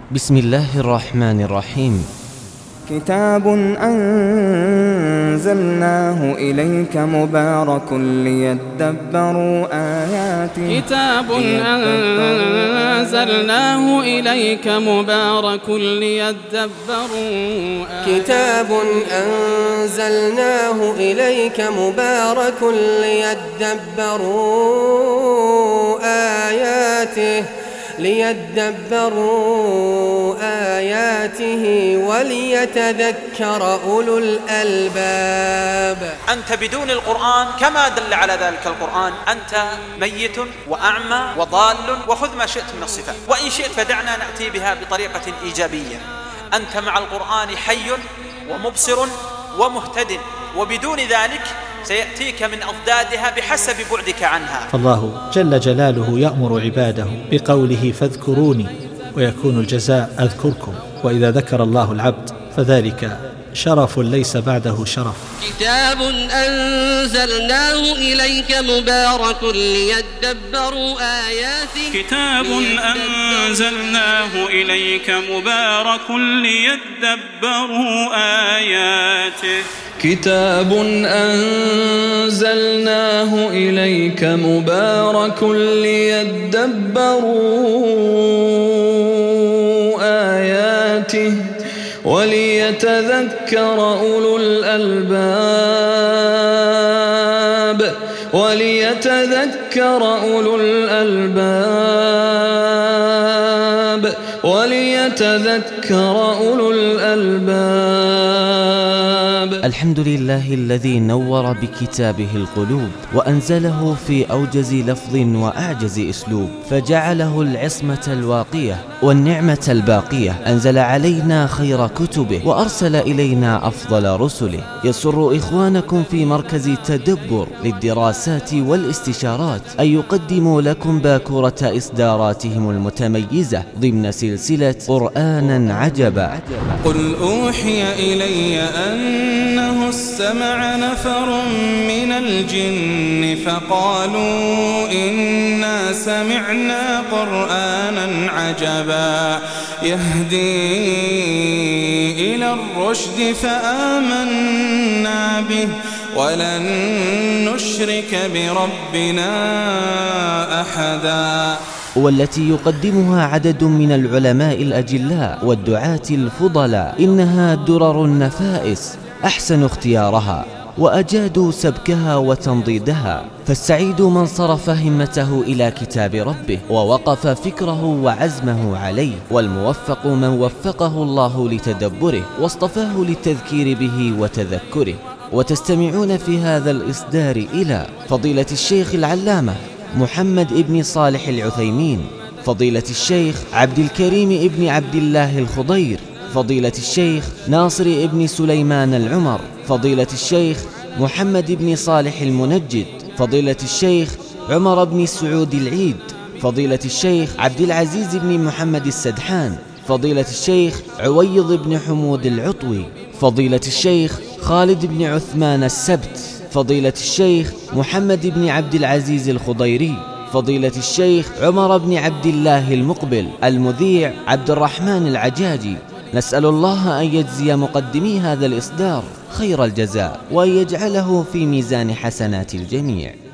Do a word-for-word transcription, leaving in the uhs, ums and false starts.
بسم الله الرحمن الرحيم. كتاب أنزلناه إليك مبارك ليدبروا آياته كتاب أنزلناه إليك مبارك ليدبروا آياته كتاب أنزلناه إليك مبارك ليدبروا آياته ليدبروا آياته وليتذكر أولو الألباب. أنت بدون القرآن كما دل على ذلك القرآن أنت ميت وأعمى وضال، وخذ ما شئت من الصفات، وإن شئت فدعنا نأتي بها بطريقة إيجابية. أنت مع القرآن حي ومبصر ومهتد، وبدون ذلك سيأتيك من أضدادها بحسب بعدك عنها. فالله جل جلاله يأمر عباده بقوله فاذكروني، ويكون الجزاء أذكركم. وإذا ذكر الله العبد فذلك شرف ليس بعده شرف. كتاب أنزلناه إليك مبارك ليدبروا آياته كتاب أنزلناه إليك مبارك ليدبروا آياته كتاب أنزلناه إليك مبارك ليدبروا آياته وليتذكر أولو الألباب وليتذكر أولو الألباب وليتذكر أولو الألباب. الحمد لله الذي نور بكتابه القلوب وأنزله في أوجز لفظ وأعجز أسلوب، فجعله العصمة الواقية والنعمة الباقية. أنزل علينا خير كتبه وأرسل إلينا أفضل رسله. يسر إخوانكم في مركز تدبر للدراسات والاستشارات أن يقدموا لكم باكورة إصداراتهم المتميزة ضمن سلسلة قرآنا عجبا. قل أوحي إلي أنه استمع نفر من الجن فقالوا إنا سمعنا قرآنا عجبا يهدي إلى الرشد فآمنا به ولن نشرك بربنا أحدا. والتي يقدمها عدد من العلماء الأجلاء والدعاة الفضلاء. إنها درر النفائس، أحسن اختيارها وأجادوا سبكها وتنضيدها. فالسعيد من صرف همته إلى كتاب ربه ووقف فكره وعزمه عليه، والموفق من وفقه الله لتدبره واصطفاه للتذكير به وتذكره. وتستمعون في هذا الإصدار إلى فضيلة الشيخ العلامة محمد ابن صالح العثيمين، فضيلة الشيخ عبد الكريم ابن عبد الله الخضير، فضيلة الشيخ ناصر ابن سليمان العمر، فضيلة الشيخ محمد ابن صالح المنجد، فضيلة الشيخ عمر بن سعود العيد، فضيلة الشيخ عبد العزيز بن محمد السدحان، فضيلة الشيخ عويض بن حمود العطوي، فضيلة الشيخ خالد بن عثمان السبت، فضيلة الشيخ محمد بن عبد العزيز الخضيري، فضيلة الشيخ عمر بن عبد الله المقبل، المذيع عبد الرحمن العجاجي. نسأل الله أن يجزي مقدمي هذا الإصدار خير الجزاء وأن يجعله في ميزان حسنات الجميع.